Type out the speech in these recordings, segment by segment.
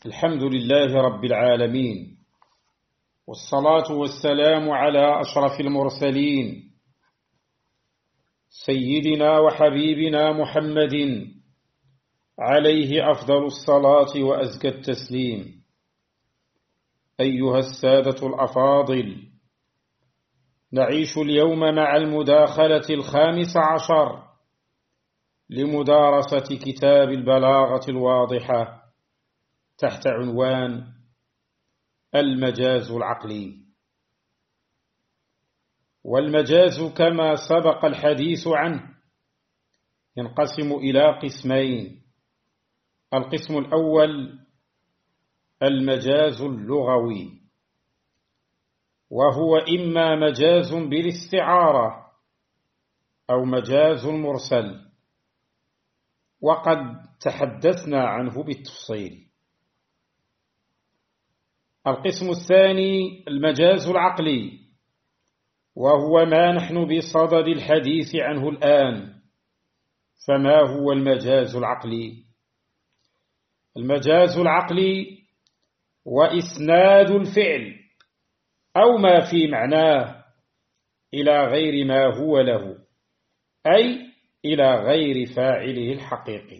الحمد لله رب العالمين، والصلاة والسلام على أشرف المرسلين سيدنا وحبيبنا محمد عليه أفضل الصلاة وأزكى التسليم. أيها السادة الأفاضل، نعيش اليوم مع المداخلة 15 لمدارسة كتاب البلاغة الواضحة تحت عنوان المجاز العقلي. والمجاز كما سبق الحديث عنه ينقسم إلى قسمين: القسم الأول المجاز اللغوي، وهو إما مجاز بالاستعارة أو مجاز مرسل، وقد تحدثنا عنه بالتفصيل. القسم الثاني المجاز العقلي، وهو ما نحن بصدد الحديث عنه الآن. فما هو المجاز العقلي؟ المجاز العقلي وإسناد الفعل أو ما في معناه إلى غير ما هو له، أي إلى غير فاعله الحقيقي.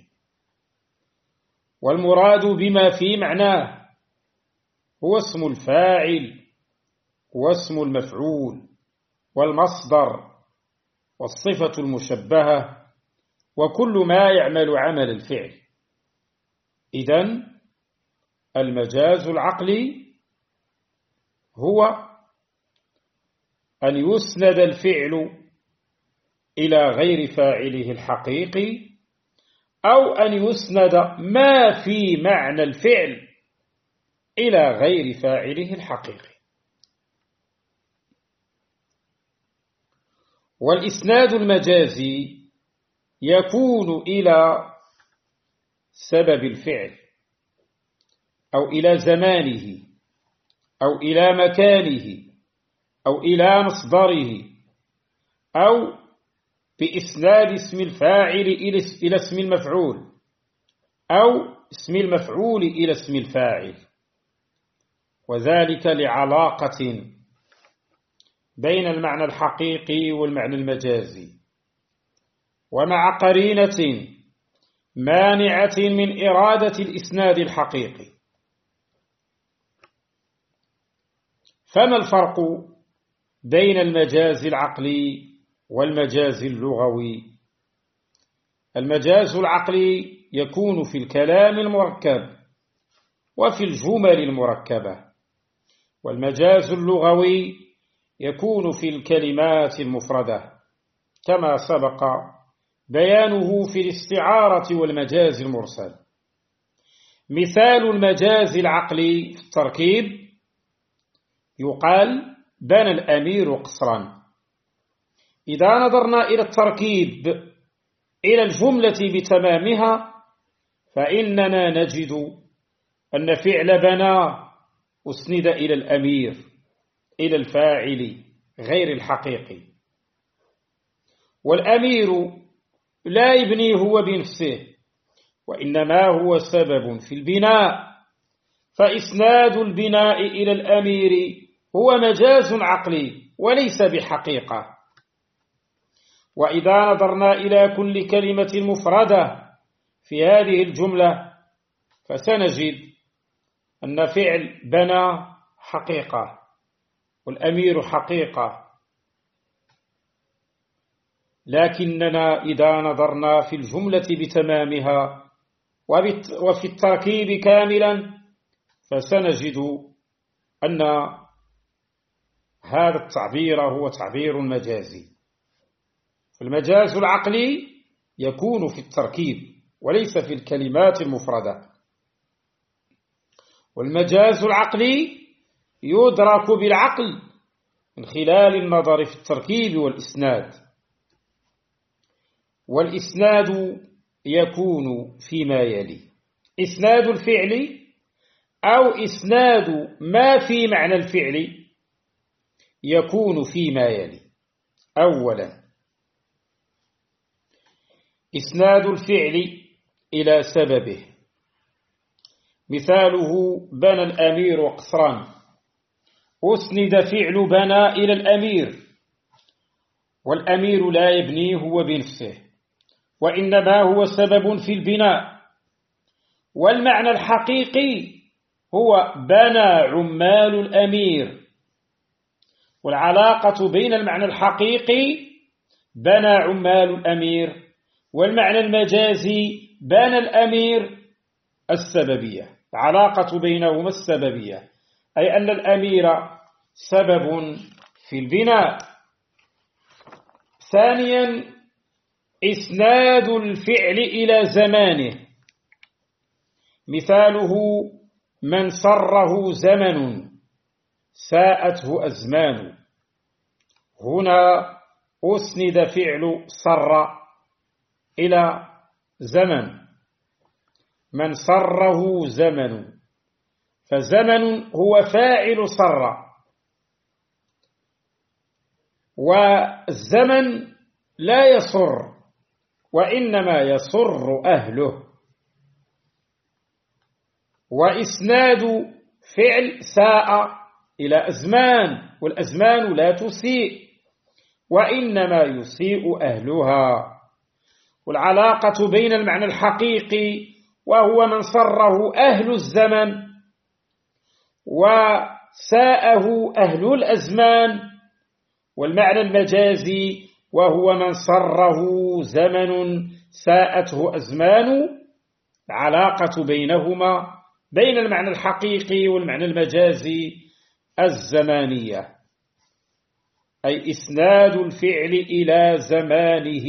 والمراد بما في معناه هو اسم الفاعل واسم المفعول والمصدر والصفة المشبهة وكل ما يعمل عمل الفعل. إذن المجاز العقلي هو أن يسند الفعل إلى غير فاعله الحقيقي، أو أن يسند ما في معنى الفعل إلى غير فاعله الحقيقي. والإسناد المجازي يكون إلى سبب الفعل أو إلى زمانه أو إلى مكانه أو إلى مصدره، أو بإسناد اسم الفاعل إلى اسم المفعول، أو اسم المفعول إلى اسم الفاعل، وذلك لعلاقة بين المعنى الحقيقي والمعنى المجازي، ومع قرينة مانعة من إرادة الإسناد الحقيقي. فما الفرق بين المجاز العقلي والمجاز اللغوي؟ المجاز العقلي يكون في الكلام المركب وفي الجمل المركبة، والمجاز اللغوي يكون في الكلمات المفردة كما سبق بيانه في الاستعارة والمجاز المرسل. مثال المجاز العقلي في التركيب: يقال بنى الأمير قصرا. إذا نظرنا إلى التركيب إلى الجملة بتمامها، فإننا نجد أن فعل بنى أسند إلى الأمير، إلى الفاعل غير الحقيقي، والأمير لا يبني هو بنفسه، وإنما هو سبب في البناء، فإسناد البناء إلى الأمير هو مجاز عقلي وليس بحقيقة. وإذا نظرنا إلى كل كلمة مفردة في هذه الجملة، فسنجد أن فعل بنى حقيقة والأمير حقيقة، لكننا إذا نظرنا في الجملة بتمامها وفي التركيب كاملا، فسنجد أن هذا التعبير هو تعبير مجازي. المجاز العقلي يكون في التركيب وليس في الكلمات المفردة، والمجاز العقلي يدرك بالعقل من خلال النظر في التركيب والإسناد. والإسناد يكون فيما يلي: إسناد الفعل أو إسناد ما في معنى الفعل يكون فيما يلي: أولا إسناد الفعل إلى سببه، مثاله بنى الأمير قصرا، أسند فعل بنى إلى الأمير، والأمير لا يبني هو بنفسه، وإنما هو سبب في البناء. والمعنى الحقيقي هو بنى عمال الأمير، والعلاقة بين المعنى الحقيقي بنى عمال الأمير والمعنى المجازي بنى الأمير السببية، علاقة بينهما السببية، أي أن الأمير سبب في البناء. ثانيا، إسناد الفعل إلى زمانه، مثاله من سره زمن ساءته أزمان. هنا أسند فعل سر إلى زمن، من سره زمن، فزمن هو فاعل سر، والزمن لا يسر وإنما يسر أهله. وإسناد فعل ساء إلى أزمان، والأزمان لا تسيء وإنما يسيء أهلها. والعلاقة بين المعنى الحقيقي وهو من سره أهل الزمن وساءه أهل الأزمان، والمعنى المجازي وهو من سره زمن ساءته أزمان، العلاقة بينهما بين المعنى الحقيقي والمعنى المجازي الزمانية، أي إسناد الفعل إلى زمانه.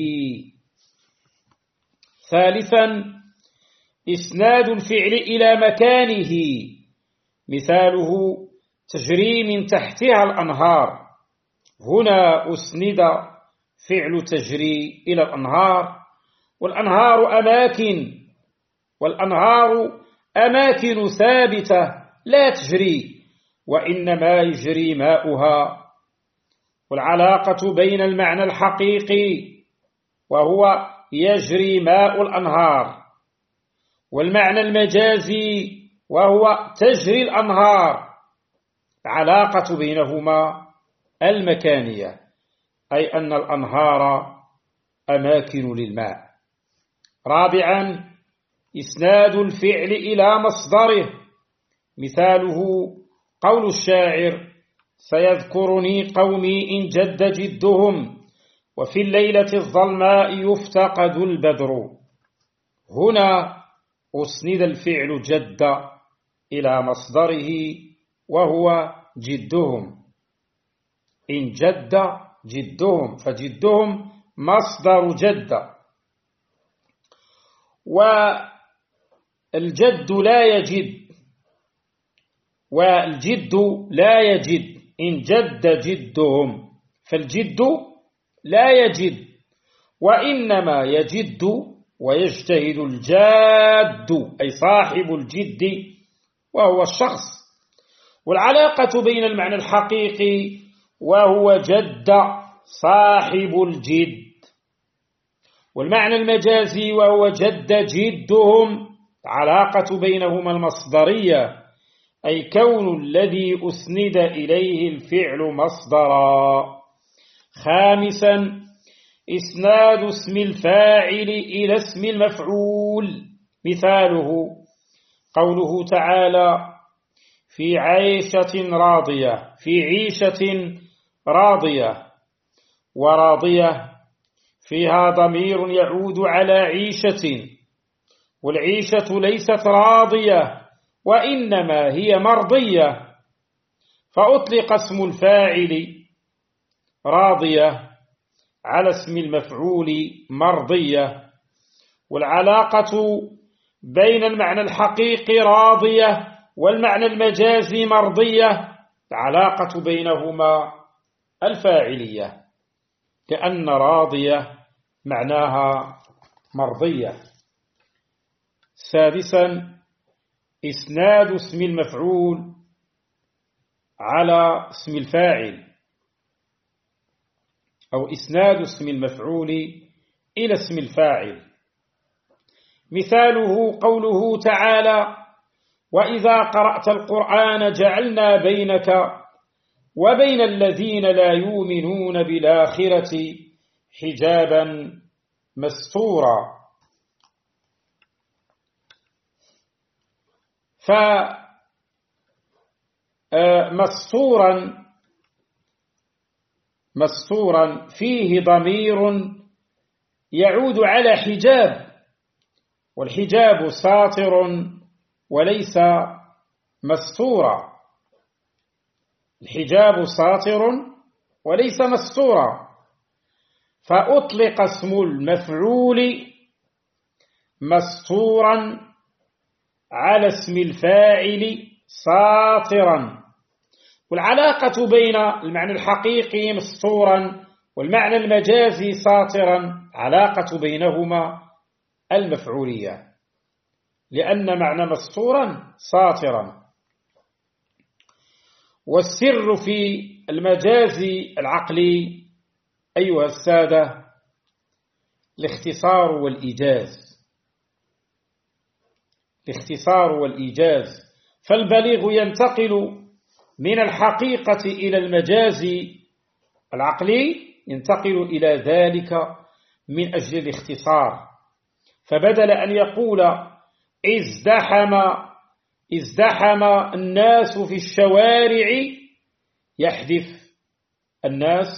ثالثا، إسناد الفعل إلى مكانه، مثاله تجري من تحتها الأنهار. هنا أسند فعل تجري إلى الأنهار، والأنهار أماكن ثابتة لا تجري وإنما يجري ماؤها. والعلاقة بين المعنى الحقيقي وهو يجري ماء الأنهار والمعنى المجازي وهو تجري الأنهار، العلاقة بينهما المكانية، أي أن الأنهار أماكن للماء. رابعا، إسناد الفعل إلى مصدره، مثاله قول الشاعر سيذكرني قومي إن جد جدهم وفي الليلة الظلماء يفتقد البدر. هنا أسند الفعل جد إلى مصدره وهو جدهم، إن جد جدهم، فجدهم مصدر جد. والجد لا يجد والجد لا يجد، إن جد جدهم، فالجد لا يجد وإنما يجد ويجتهد الجاد، أي صاحب الجد وهو الشخص. والعلاقة بين المعنى الحقيقي وهو جد صاحب الجد والمعنى المجازي وهو جد جدهم، علاقة بينهما المصدرية، أي كون الذي أسند إليه الفعل مصدرا. خامسا، إسناد اسم الفاعل إلى اسم المفعول، مثاله قوله تعالى في عيشة راضية، في عيشة راضية، وراضية فيها ضمير يعود على عيشة، والعيشة ليست راضية وإنما هي مرضية، فأطلق اسم الفاعل راضية على اسم المفعول مرضية. والعلاقة بين المعنى الحقيقي راضية والمعنى المجازي مرضية، العلاقة بينهما الفاعلية، لأن راضية معناها مرضية. سادسا، إسناد اسم المفعول على اسم الفاعل، أو إسناد اسم المفعول إلى اسم الفاعل، مثاله قوله تعالى وإذا قرأت القرآن جعلنا بينك وبين الذين لا يؤمنون بالآخرة حجابا مستورا. مستورا فيه ضمير يعود على حجاب، والحجاب ساتر وليس مستورا. الحجاب ساتر وليس مستورا، فأطلق اسم المفعول مستورا على اسم الفاعل ساترا. والعلاقة بين المعنى الحقيقي مستورا والمعنى المجازي ساترا علاقة بينهما المفعولية، لأن معنى مستورا ساترا. والسر في المجاز العقلي أيها السادة الاختصار والإيجاز. الاختصار والإيجاز، فالبليغ ينتقل من الحقيقة إلى المجاز العقلي، ينتقل إلى ذلك من أجل الاختصار. فبدل أن يقول ازدحم الناس في الشوارع يحذف الناس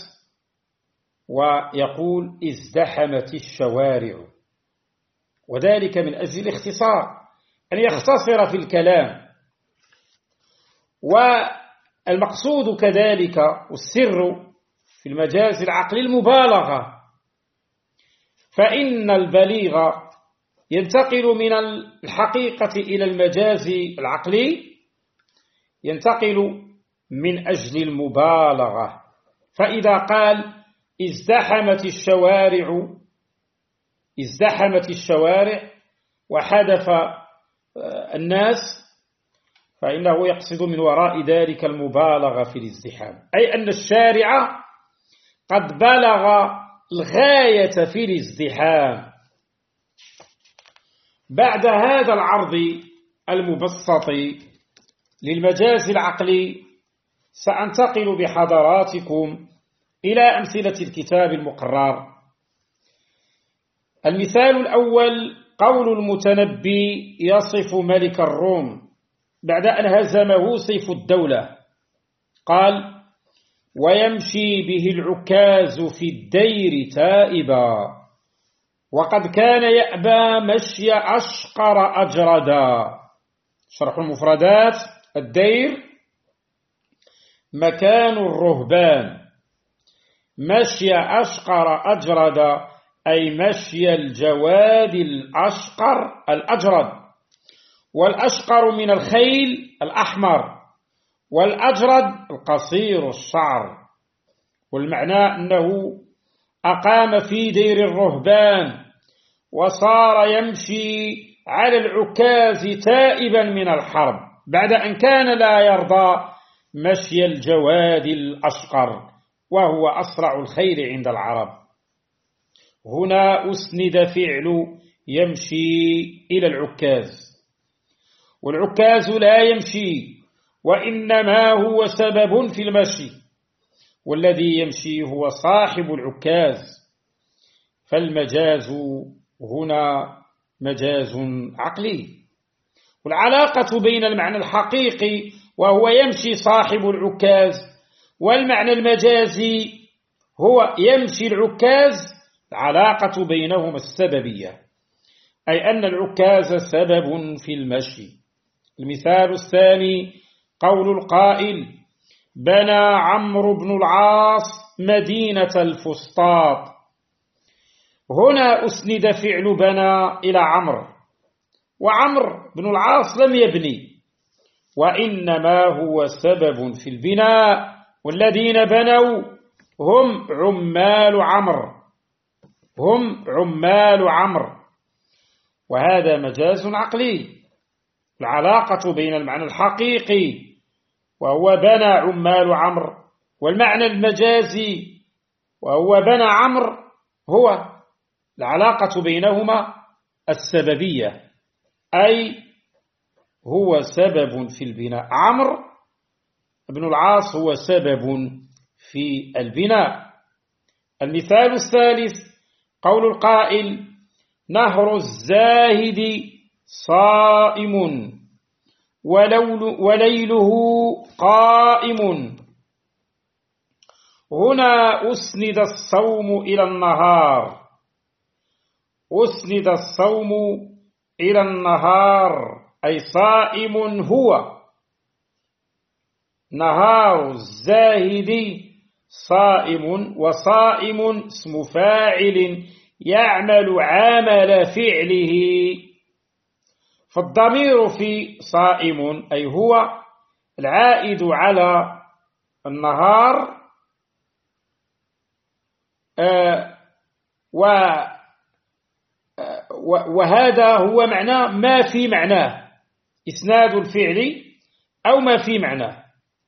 ويقول ازدحمت الشوارع، وذلك من أجل الاختصار، أن يختصر في الكلام. والمقصود كذلك والسر في المجاز العقلي المبالغة، فإن البليغ ينتقل من الحقيقة إلى المجاز العقلي، ينتقل من أجل المبالغة. فإذا قال ازدحمت الشوارع وحدث الناس، فإنه يقصد من وراء ذلك المبالغة في الازدحام، أي أن الشارع قد بلغ الغاية في الازدحام. بعد هذا العرض المبسط للمجاز العقلي سأنتقل بحضراتكم إلى أمثلة الكتاب المقرر. المثال الأول قول المتنبي يصف ملك الروم بعد أن هزمه سيف الدولة، قال: ويمشي به العكاز في الدير تائبا، وقد كان يأبى مشي أشقر أجردا. شرح المفردات: الدير مكان الرهبان، مشي أشقر أجردا أي مشي الجواد الأشقر الأجرد، والأشقر من الخيل الأحمر، والأجرد القصير الشعر. والمعنى أنه أقام في دير الرهبان وصار يمشي على العكاز تائبا من الحرب، بعد أن كان لا يرضى مشي الجواد الأشقر وهو أسرع الخيل عند العرب. هنا أسند فعل يمشي إلى العكاز، والعكاز لا يمشي وإنما هو سبب في المشي، والذي يمشي هو صاحب العكاز. فالمجاز هنا مجاز عقلي. والعلاقة بين المعنى الحقيقي وهو يمشي صاحب العكاز والمعنى المجازي هو يمشي العكاز، العلاقة بينهما السببية، أي أن العكاز سبب في المشي. المثال الثاني قول القائل: بنى عمرو بن العاص مدينة الفسطاط. هنا أسند فعل بنى إلى عمرو، وعمرو بن العاص لم يبني، وإنما هو سبب في البناء، والذين بنوا هم عمال عمرو، وهذا مجاز عقلي. العلاقة بين المعنى الحقيقي وهو بنى عمال عمرو والمعنى المجازي وهو بنى عمرو هو العلاقة بينهما السببية، أي هو سبب في البناء. عمرو بن العاص هو سبب في البناء. المثال الثالث قول القائل: نهر الزاهد صائم وليله قائم. هنا أسند الصوم إلى النهار، أسند الصوم إلى النهار أي صائم هو. نهار الزاهد صائم، وصائم اسم فاعل يعمل عمل فعله، فالضمير في صائم أي هو العائد على النهار، وهذا هو معنى ما في معناه، إسناد الفعل أو ما في معناه.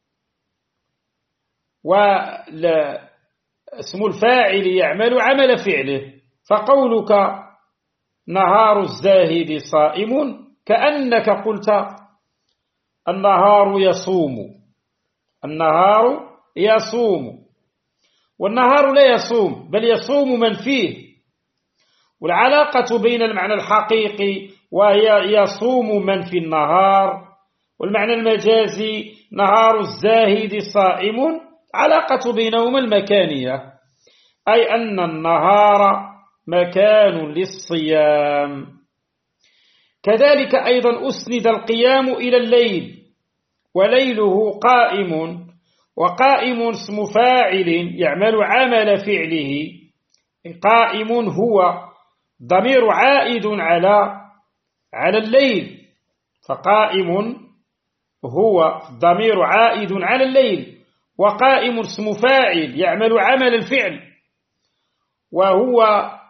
واسم الفاعل يعمل عمل فعله، فقولك نهار الزاهد صائم كأنك قلت النهار يصوم، النهار يصوم، والنهار لا يصوم بل يصوم من فيه. والعلاقة بين المعنى الحقيقي وهي يصوم من في النهار والمعنى المجازي نهار الزاهد صائم، علاقة بينهما المكانية، أي أن النهار مكان للصيام. كذلك أيضا أسند القيام إلى الليل، وليله قائم، وقائم اسم فاعل يعمل عمل فعله. قائم هو ضمير عائد على الليل، فقائم هو ضمير عائد على الليل، وقائم اسم فاعل يعمل عمل الفعل، وهو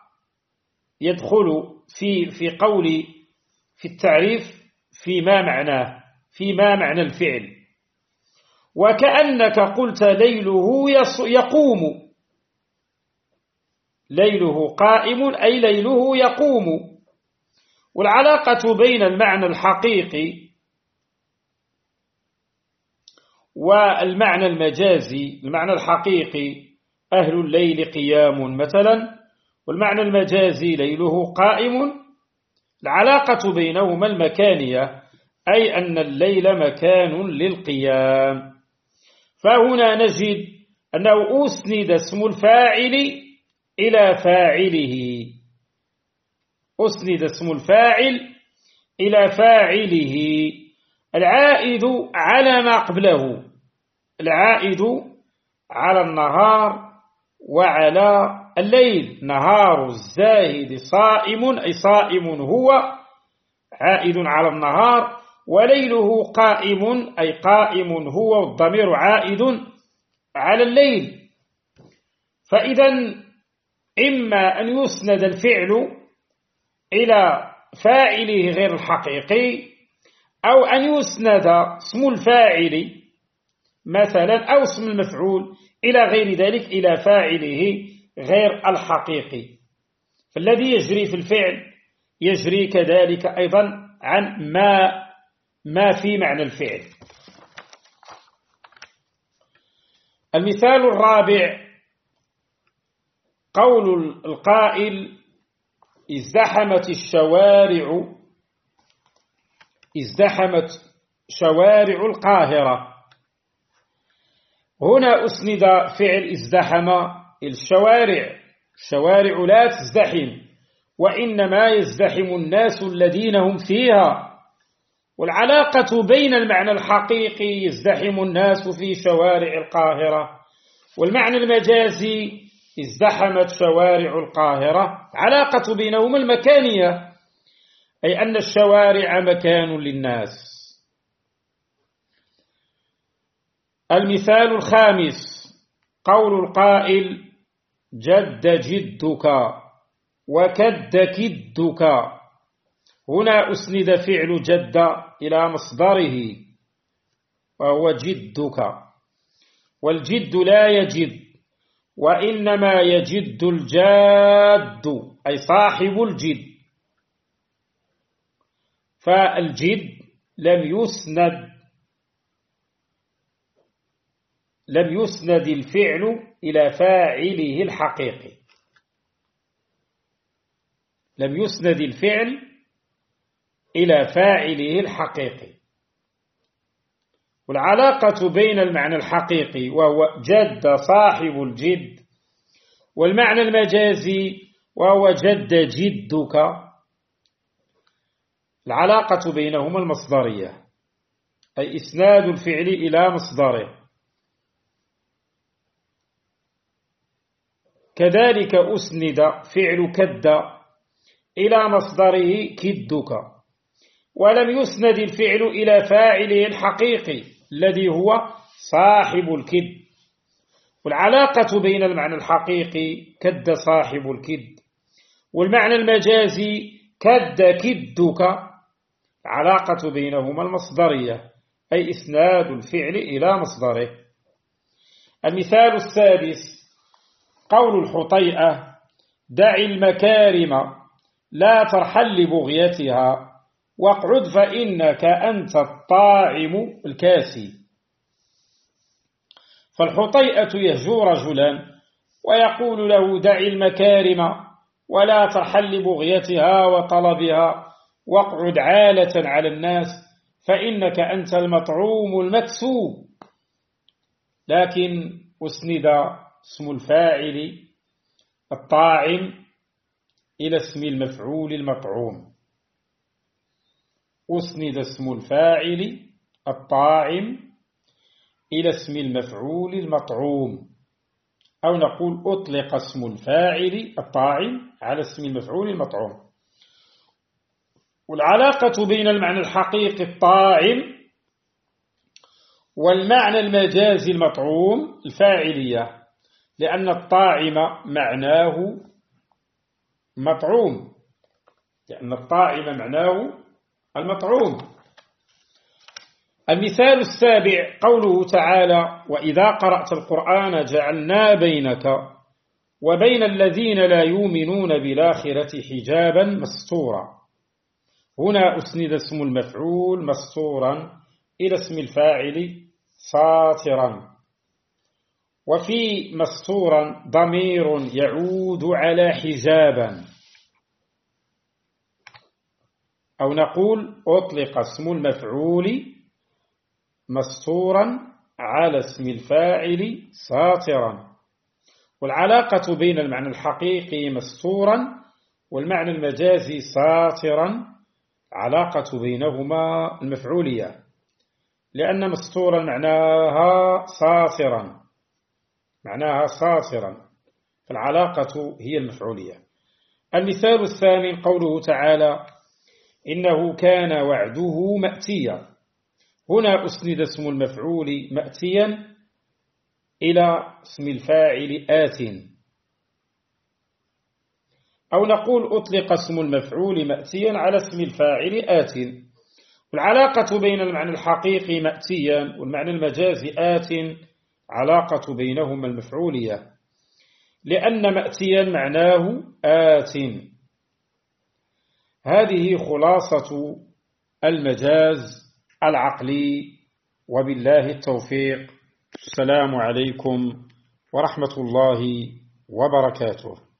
يدخل في قول في التعريف فيما معناه، فيما معنى الفعل. وكأنك قلت ليله يقوم، ليله قائم أي ليله يقوم. والعلاقة بين المعنى الحقيقي والمعنى المجازي، المعنى الحقيقي أهل الليل قيام مثلا، والمعنى المجازي ليله قائم، العلاقة بينهما المكانية، أي أن الليل مكان للقيام. فهنا نجد أنه أسند اسم الفاعل إلى فاعله، أسند اسم الفاعل إلى فاعله العائد على ما قبله، العائد على النهار وعلى الليل. نهار الزاهد صائم أي صائم هو عائد على النهار، وليله قائم أي قائم هو، والضمير عائد على الليل. فإذا إما أن يسند الفعل إلى فاعله غير الحقيقي، أو أن يسند اسم الفاعل مثلا أو اسم المفعول إلى غير ذلك، إلى فاعله غير الحقيقي. فالذي يجري في الفعل يجري كذلك أيضا عن ما في معنى الفعل. المثال الرابع قول القائل: ازدحمت الشوارع، ازدحمت شوارع القاهرة. هنا أسند فعل ازدحم الشوارع، الشوارع لا تزدحم، وإنما يزدحم الناس الذين هم فيها. والعلاقة بين المعنى الحقيقي يزدحم الناس في شوارع القاهرة والمعنى المجازي ازدحمت شوارع القاهرة، علاقة بينهما المكانية، أي أن الشوارع مكان للناس. المثال الخامس قول القائل: جد جدك وكد كدك. هنا أسند فعل جد إلى مصدره وهو جدك، والجد لا يجد، وإنما يجد الجاد أي صاحب الجد. فالجد لم يسند الفعل إلى فاعله الحقيقي. لم يسند الفعل إلى فاعله الحقيقي. والعلاقة بين المعنى الحقيقي وهو جد صاحب الجد والمعنى المجازي وهو جد جدك، العلاقة بينهما المصدرية، أي إسناد الفعل إلى مصدره. كذلك أسند فعل كد إلى مصدره كدك، ولم يسند الفعل إلى فاعله الحقيقي الذي هو صاحب الكد. والعلاقة بين المعنى الحقيقي كد صاحب الكد والمعنى المجازي كد كدك، علاقة بينهما المصدرية، أي إسناد الفعل إلى مصدره. المثال السادس قول الحطيئة: دع المكارم لا ترحل لبغيتها واقعد فإنك أنت الطاعم الكاسي. فالحطيئة يهجو رجلا ويقول له: دع المكارم ولا ترحل لبغيتها وطلبها واقعد عالة على الناس فإنك أنت المطعوم المكسوب. لكن أسند اسم الفاعل الطاعم إلى اسم المفعول المطعوم. أسند اسم الفاعل الطاعم إلى اسم المفعول المطعوم، أو نقول أطلق اسم الفاعل الطاعم على اسم المفعول المطعوم. والعلاقة بين المعنى الحقيقي الطاعم والمعنى المجازي المطعوم الفاعلية، لأن الطاعم معناه مطعوم، لأن الطاعم معناه المطعوم. المثال السابع قوله تعالى: وإذا قرأت القرآن جعلنا بينك وبين الذين لا يؤمنون بالآخرة حجابا مستورا. هنا أسند اسم المفعول مستورا إلى اسم الفاعل ساطرا، وفي مستورا ضمير يعود على حجابا، أو نقول أطلق اسم المفعول مستورا على اسم الفاعل ساطرا. والعلاقة بين المعنى الحقيقي مستورا والمعنى المجازي ساطرا علاقة بينهما المفعولية، لأن مستورا معناها ساطرا، فالعلاقة هي المفعولية. المثال الثامن قوله تعالى: إنه كان وعده مأتيا. هنا أسند اسم المفعول مأتيا إلى اسم الفاعل آت، أو نقول أطلق اسم المفعول مأتيا على اسم الفاعل آت. والعلاقة بين المعنى الحقيقي مأتيا والمعنى المجازي آت علاقة بينهما المفعولية، لأن مأتيا معناه آت. هذه خلاصة المجاز العقلي، وبالله التوفيق. السلام عليكم ورحمة الله وبركاته.